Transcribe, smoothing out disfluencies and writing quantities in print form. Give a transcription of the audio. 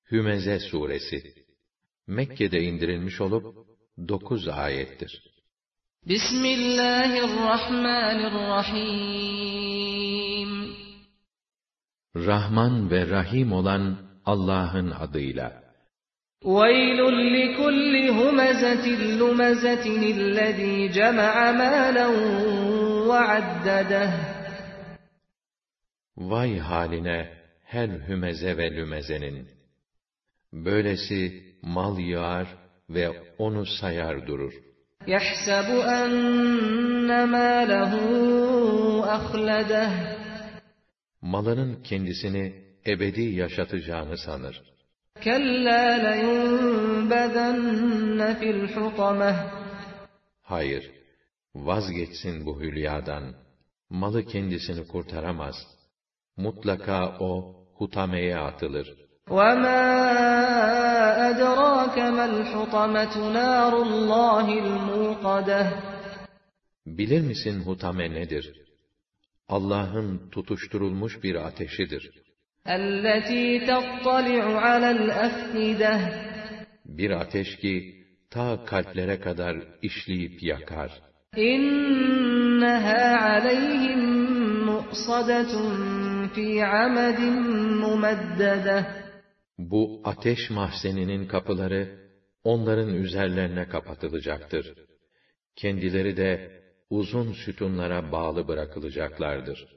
Hümeze suresi Mekke'de indirilmiş olup 9 ayettir. Bismillahirrahmanirrahim. Rahman ve Rahim olan Allah'ın adıyla. وَيْلٌ لِكُلِّ هُمَزَةٍ لُمَزَةٍ الَّذ۪ي جَمَعَ مَالًا وَعَدَّدَهُ. Vay haline her hümeze ve lümezenin! Böylesi mal yığar ve onu sayar durur. يَحْسَبُ أَنَّ مَالَهُ أَخْلَدَهُ. Malının kendisini ebedi yaşatacağını sanır. كَلَّا لَيُنْبَذَنَّ فِي الْحُطَمَةِ. Hayır, vazgeçsin bu hülyadan. Malı kendisini kurtaramaz. Mutlaka o hutameye atılır. وَمَا أَدْرَاكَ مَا الْحُطَمَةُ نَارُ اللّٰهِ الْمُوقَدَةُ. Bilir misin hutame nedir? Allah'ın tutuşturulmuş bir ateşidir. الَّتِي تَطَّلِعُ عَلَى الْأَفْئِدَةِ. Bir ateş ki ta kalplere kadar işleyip yakar. إِنَّهَا عَلَيْهِمْ مُؤْصَدَةٌ فِي عَمَدٍ مُمَدَّدَةٍ. Bu ateş mahzeninin kapıları onların üzerlerine kapatılacaktır. Kendileri de uzun sütunlara bağlı bırakılacaklardır.